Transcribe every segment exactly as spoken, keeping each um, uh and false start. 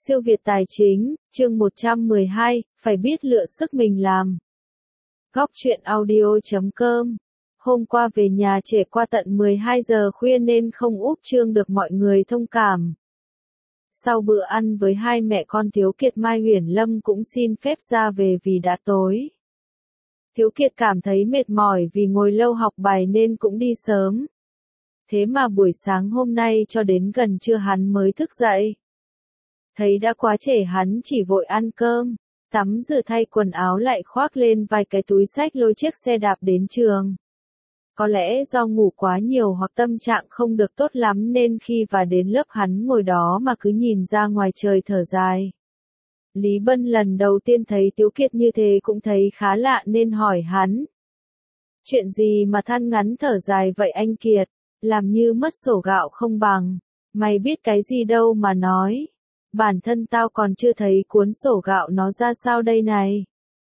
Siêu Việt Tài Chính, chương một trăm mười hai, phải biết lựa sức mình làm. Góc truyện audio chấm com. Hôm qua về nhà trễ qua tận mười hai giờ khuya nên không úp chương được mọi người thông cảm. Sau bữa ăn với hai mẹ con Thiếu Kiệt, Mai Huyền Lâm cũng xin phép ra về vì đã tối. Thiếu Kiệt cảm thấy mệt mỏi vì ngồi lâu học bài nên cũng đi sớm. Thế mà buổi sáng hôm nay cho đến gần trưa hắn mới thức dậy. Thấy đã quá trễ hắn chỉ vội ăn cơm, tắm rửa thay quần áo lại khoác lên vài cái túi xách lôi chiếc xe đạp đến trường. Có lẽ do ngủ quá nhiều hoặc tâm trạng không được tốt lắm nên khi vào đến lớp hắn ngồi đó mà cứ nhìn ra ngoài trời thở dài. Lý Bân lần đầu tiên thấy Thiếu Kiệt như thế cũng thấy khá lạ nên hỏi hắn. Chuyện gì mà than ngắn thở dài vậy anh Kiệt, làm như mất sổ gạo không bằng, mày biết cái gì đâu mà nói. Bản thân tao còn chưa thấy cuốn sổ gạo nó ra sao đây này.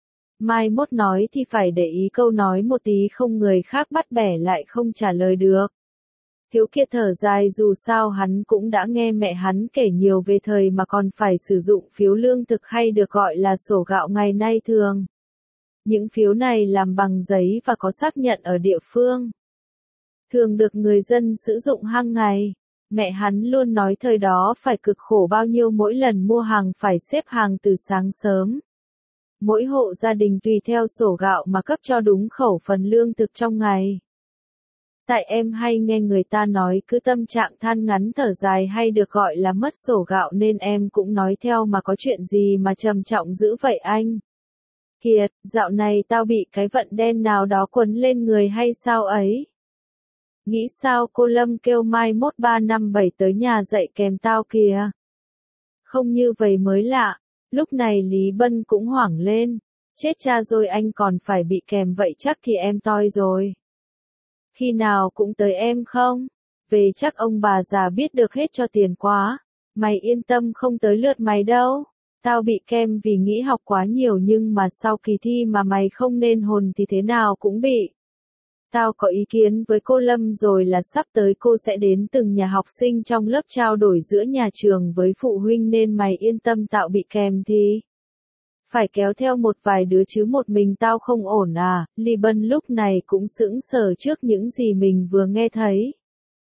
Mai mốt nói thì phải để ý câu nói một tí không người khác bắt bẻ lại không trả lời được. Thiếu Kiệt thở dài dù sao hắn cũng đã nghe mẹ hắn kể nhiều về thời mà còn phải sử dụng phiếu lương thực hay được gọi là sổ gạo ngày nay thường. Những phiếu này làm bằng giấy và có xác nhận ở địa phương. Thường được người dân sử dụng hàng ngày. Mẹ hắn luôn nói thời đó phải cực khổ bao nhiêu mỗi lần mua hàng phải xếp hàng từ sáng sớm. Mỗi hộ gia đình tùy theo sổ gạo mà cấp cho đúng khẩu phần lương thực trong ngày. Tại em hay nghe người ta nói cứ tâm trạng than ngắn thở dài hay được gọi là mất sổ gạo nên em cũng nói theo mà có chuyện gì mà trầm trọng dữ vậy anh. Kiệt, dạo này tao bị cái vận đen nào đó quấn lên người hay sao ấy? Nghĩ sao cô Lâm kêu mai mốt ba năm bảy tới nhà dạy kèm tao kìa. Không như vậy mới lạ, lúc này Lý Bân cũng hoảng lên. Chết cha rồi anh còn phải bị kèm vậy chắc thì em toi rồi. Khi nào cũng tới em không? Về chắc ông bà già biết được hết cho tiền quá. Mày yên tâm không tới lượt mày đâu. Tao bị kèm vì nghĩ học quá nhiều nhưng mà sau kỳ thi mà mày không nên hồn thì thế nào cũng bị. Tao có ý kiến với cô Lâm rồi là sắp tới cô sẽ đến từng nhà học sinh trong lớp trao đổi giữa nhà trường với phụ huynh nên mày yên tâm tạo bị kèm thì. Phải kéo theo một vài đứa chứ một mình tao không ổn à, Lý Bân lúc này cũng sững sờ trước những gì mình vừa nghe thấy.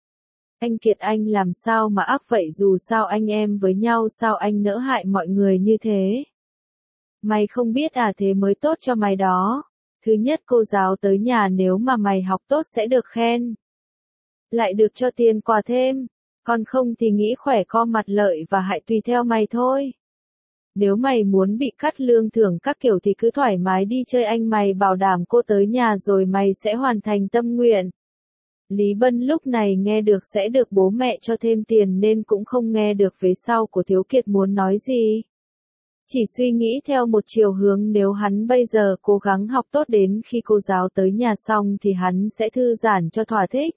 Anh Kiệt anh làm sao mà ác vậy dù sao anh em với nhau sao anh nỡ hại mọi người như thế. Mày không biết à thế mới tốt cho mày đó. Thứ nhất cô giáo tới nhà nếu mà mày học tốt sẽ được khen. Lại được cho tiền quà thêm. Còn không thì nghĩ khỏe co mặt lợi và hại tùy theo mày thôi. Nếu mày muốn bị cắt lương thưởng các kiểu thì cứ thoải mái đi chơi anh mày bảo đảm cô tới nhà rồi mày sẽ hoàn thành tâm nguyện. Lý Bân lúc này nghe được sẽ được bố mẹ cho thêm tiền nên cũng không nghe được vế sau của Thiếu Kiệt muốn nói gì. Chỉ suy nghĩ theo một chiều hướng nếu hắn bây giờ cố gắng học tốt đến khi cô giáo tới nhà xong thì hắn sẽ thư giãn cho thỏa thích.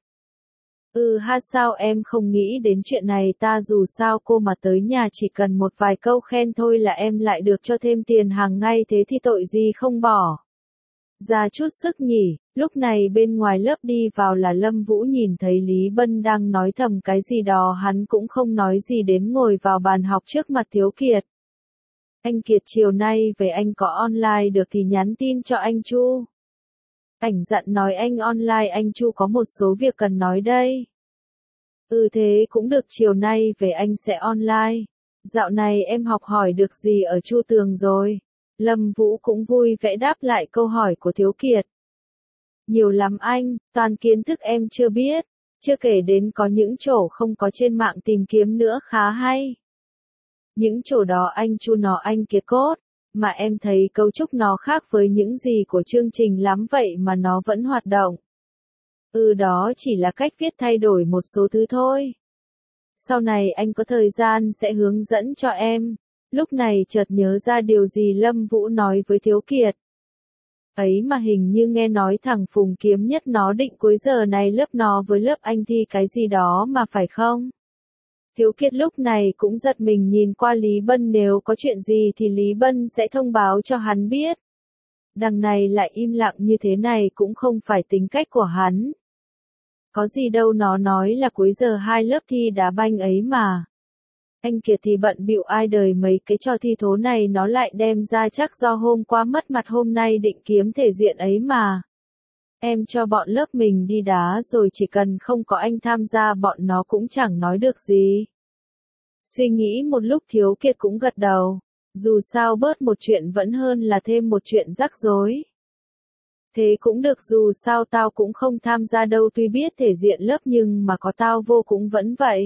Ừ ha sao em không nghĩ đến chuyện này ta dù sao cô mà tới nhà chỉ cần một vài câu khen thôi là em lại được cho thêm tiền hàng ngay thế thì tội gì không bỏ. Ra chút sức nhỉ, lúc này bên ngoài lớp đi vào là Lâm Vũ nhìn thấy Lý Bân đang nói thầm cái gì đó hắn cũng không nói gì đến ngồi vào bàn học trước mặt Thiếu Kiệt. Anh Kiệt chiều nay về anh có online được thì nhắn tin cho anh Chu. Ảnh dặn nói anh online anh Chu có một số việc cần nói đây. Ừ thế cũng được chiều nay về anh sẽ online. Dạo này em học hỏi được gì ở Chu Tường rồi? Lâm Vũ cũng vui vẻ đáp lại câu hỏi của Thiếu Kiệt. Nhiều lắm anh, toàn kiến thức em chưa biết. Chưa kể đến có những chỗ không có trên mạng tìm kiếm nữa khá hay. Những chỗ đó anh Chu nó anh Kiệt cốt, mà em thấy cấu trúc nó khác với những gì của chương trình lắm vậy mà nó vẫn hoạt động. Ừ đó chỉ là cách viết thay đổi một số thứ thôi. Sau này anh có thời gian sẽ hướng dẫn cho em. Lúc này chợt nhớ ra điều gì Lâm Vũ nói với Thiếu Kiệt. Ấy mà hình như nghe nói thằng Phùng Kiếm Nhất nó định cuối giờ này lớp nó với lớp anh thi cái gì đó mà phải không? Thiếu Kiệt lúc này cũng giật mình nhìn qua Lý Bân nếu có chuyện gì thì Lý Bân sẽ thông báo cho hắn biết. Đằng này lại im lặng như thế này cũng không phải tính cách của hắn. Có gì đâu nó nói là cuối giờ hai lớp thi đá banh ấy mà. Anh Kiệt thì bận bịu ai đời mấy cái trò thi thố này nó lại đem ra chắc do hôm qua mất mặt hôm nay định kiếm thể diện ấy mà. Em cho bọn lớp mình đi đá rồi chỉ cần không có anh tham gia bọn nó cũng chẳng nói được gì. Suy nghĩ một lúc Thiếu Kiệt cũng gật đầu. Dù sao bớt một chuyện vẫn hơn là thêm một chuyện rắc rối. Thế cũng được dù sao tao cũng không tham gia đâu tuy biết thể diện lớp nhưng mà có tao vô cũng vẫn vậy.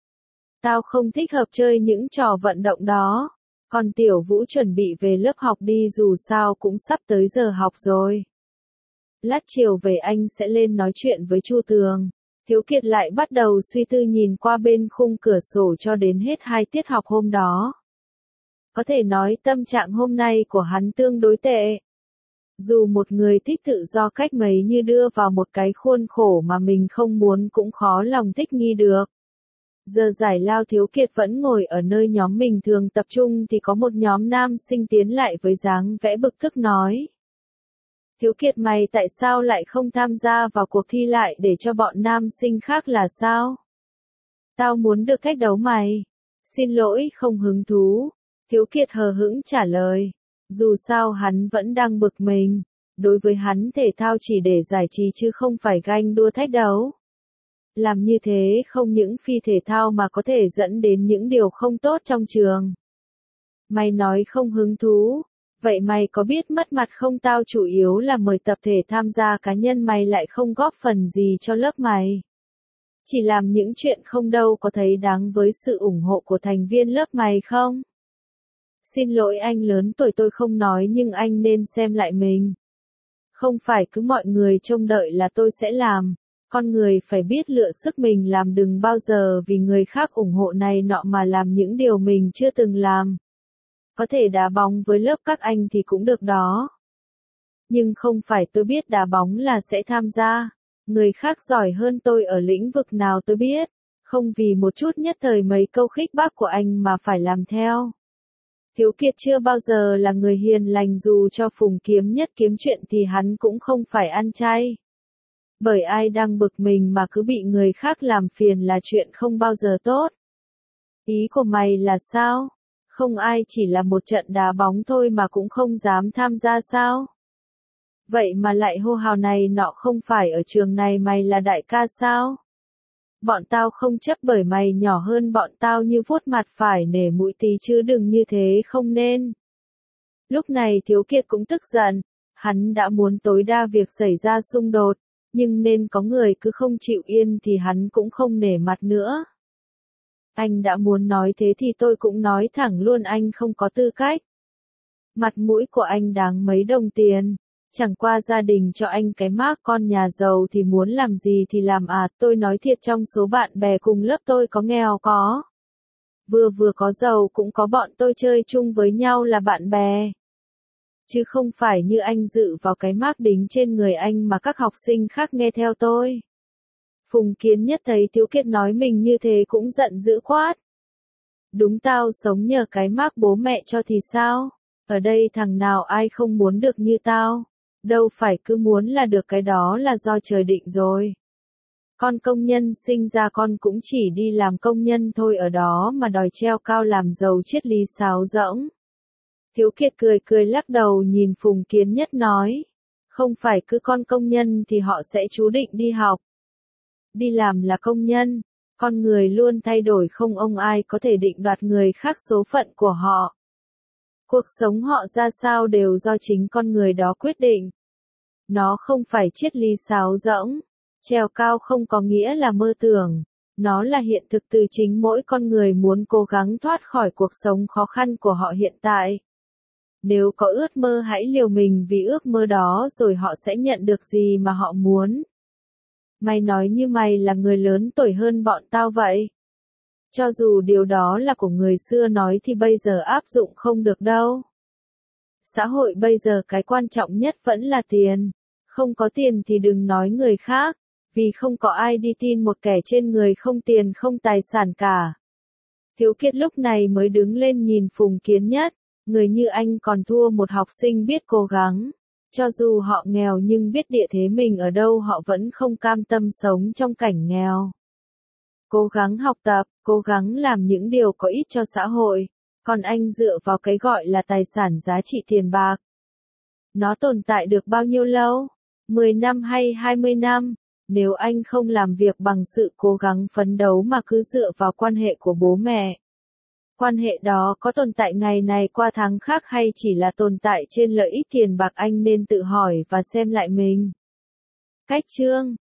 Tao không thích hợp chơi những trò vận động đó. Còn Tiểu Vũ chuẩn bị về lớp học đi dù sao cũng sắp tới giờ học rồi. Lát chiều về anh sẽ lên nói chuyện với Chu Tường. Thiếu Kiệt lại bắt đầu suy tư nhìn qua bên khung cửa sổ cho đến hết hai tiết học hôm đó. Có thể nói tâm trạng hôm nay của hắn tương đối tệ. Dù một người thích tự do cách mấy như đưa vào một cái khuôn khổ mà mình không muốn cũng khó lòng thích nghi được. Giờ giải lao Thiếu Kiệt vẫn ngồi ở nơi nhóm mình thường tập trung thì có một nhóm nam sinh tiến lại với dáng vẻ bực tức nói. Thiếu Kiệt mày tại sao lại không tham gia vào cuộc thi lại để cho bọn nam sinh khác là sao? Tao muốn được thách đấu mày. Xin lỗi không hứng thú. Thiếu Kiệt hờ hững trả lời. Dù sao hắn vẫn đang bực mình. Đối với hắn thể thao chỉ để giải trí chứ không phải ganh đua thách đấu. Làm như thế không những phi thể thao mà có thể dẫn đến những điều không tốt trong trường. Mày nói không hứng thú. Vậy mày có biết mất mặt không tao chủ yếu là mời tập thể tham gia cá nhân mày lại không góp phần gì cho lớp mày. Chỉ làm những chuyện không đâu có thấy đáng với sự ủng hộ của thành viên lớp mày không? Xin lỗi anh lớn tuổi tôi không nói nhưng anh nên xem lại mình. Không phải cứ mọi người trông đợi là tôi sẽ làm. Con người phải biết lựa sức mình làm đừng bao giờ vì người khác ủng hộ này nọ mà làm những điều mình chưa từng làm. Có thể đá bóng với lớp các anh thì cũng được đó. Nhưng không phải tôi biết đá bóng là sẽ tham gia. Người khác giỏi hơn tôi ở lĩnh vực nào tôi biết. Không vì một chút nhất thời mấy câu khích bác của anh mà phải làm theo. Thiếu Kiệt chưa bao giờ là người hiền lành dù cho Phùng Kiếm Nhất kiếm chuyện thì hắn cũng không phải ăn chay. Bởi ai đang bực mình mà cứ bị người khác làm phiền là chuyện không bao giờ tốt. Ý của mày là sao? Không ai chỉ là một trận đá bóng thôi mà cũng không dám tham gia sao? Vậy mà lại hô hào này nọ không phải ở trường này mày là đại ca sao? Bọn tao không chấp bởi mày nhỏ hơn bọn tao như vuốt mặt phải nể mũi tí chứ đừng như thế không nên. Lúc này Thiếu Kiệt cũng tức giận, hắn đã muốn tối đa việc xảy ra xung đột, nhưng nên có người cứ không chịu yên thì hắn cũng không nể mặt nữa. Anh đã muốn nói thế thì tôi cũng nói thẳng luôn anh không có tư cách. Mặt mũi của anh đáng mấy đồng tiền. Chẳng qua gia đình cho anh cái mác con nhà giàu thì muốn làm gì thì làm à, tôi nói thiệt trong số bạn bè cùng lớp tôi có nghèo có. Vừa vừa có giàu cũng có bọn tôi chơi chung với nhau là bạn bè. Chứ không phải như anh dự vào cái mác đính trên người anh mà các học sinh khác nghe theo tôi. Phùng Kiến Nhất thấy Thiếu Kiệt nói mình như thế cũng giận dữ quát. Đúng tao sống nhờ cái mác bố mẹ cho thì sao? Ở đây thằng nào ai không muốn được như tao? Đâu phải cứ muốn là được cái đó là do trời định rồi. Con công nhân sinh ra con cũng chỉ đi làm công nhân thôi ở đó mà đòi treo cao làm giàu triết lý sáo rỗng. Thiếu Kiệt cười cười lắc đầu nhìn Phùng Kiến Nhất nói. Không phải cứ con công nhân thì họ sẽ chú định đi học. Đi làm là công nhân. Con người luôn thay đổi không ông ai có thể định đoạt người khác số phận của họ. Cuộc sống họ ra sao đều do chính con người đó quyết định. Nó không phải triết lý sáo rỗng. Trèo cao không có nghĩa là mơ tưởng. Nó là hiện thực từ chính mỗi con người muốn cố gắng thoát khỏi cuộc sống khó khăn của họ hiện tại. Nếu có ước mơ hãy liều mình vì ước mơ đó rồi họ sẽ nhận được gì mà họ muốn. Mày nói như mày là người lớn tuổi hơn bọn tao vậy. Cho dù điều đó là của người xưa nói thì bây giờ áp dụng không được đâu. Xã hội bây giờ cái quan trọng nhất vẫn là tiền. Không có tiền thì đừng nói người khác, vì không có ai đi tin một kẻ trên người không tiền không tài sản cả. Thiếu Kiệt lúc này mới đứng lên nhìn Phùng Kiến Nhất, người như anh còn thua một học sinh biết cố gắng. Cho dù họ nghèo nhưng biết địa thế mình ở đâu họ vẫn không cam tâm sống trong cảnh nghèo. cố gắng học tập, cố gắng làm những điều có ích cho xã hội. Còn anh dựa vào cái gọi là tài sản giá trị tiền bạc. Nó tồn tại được bao nhiêu lâu? mười năm hay hai mươi năm? Nếu anh không làm việc bằng sự cố gắng phấn đấu mà cứ dựa vào quan hệ của bố mẹ. Quan hệ đó có tồn tại ngày này qua tháng khác hay chỉ là tồn tại trên lợi ích tiền bạc, anh nên tự hỏi và xem lại mình. Cách chương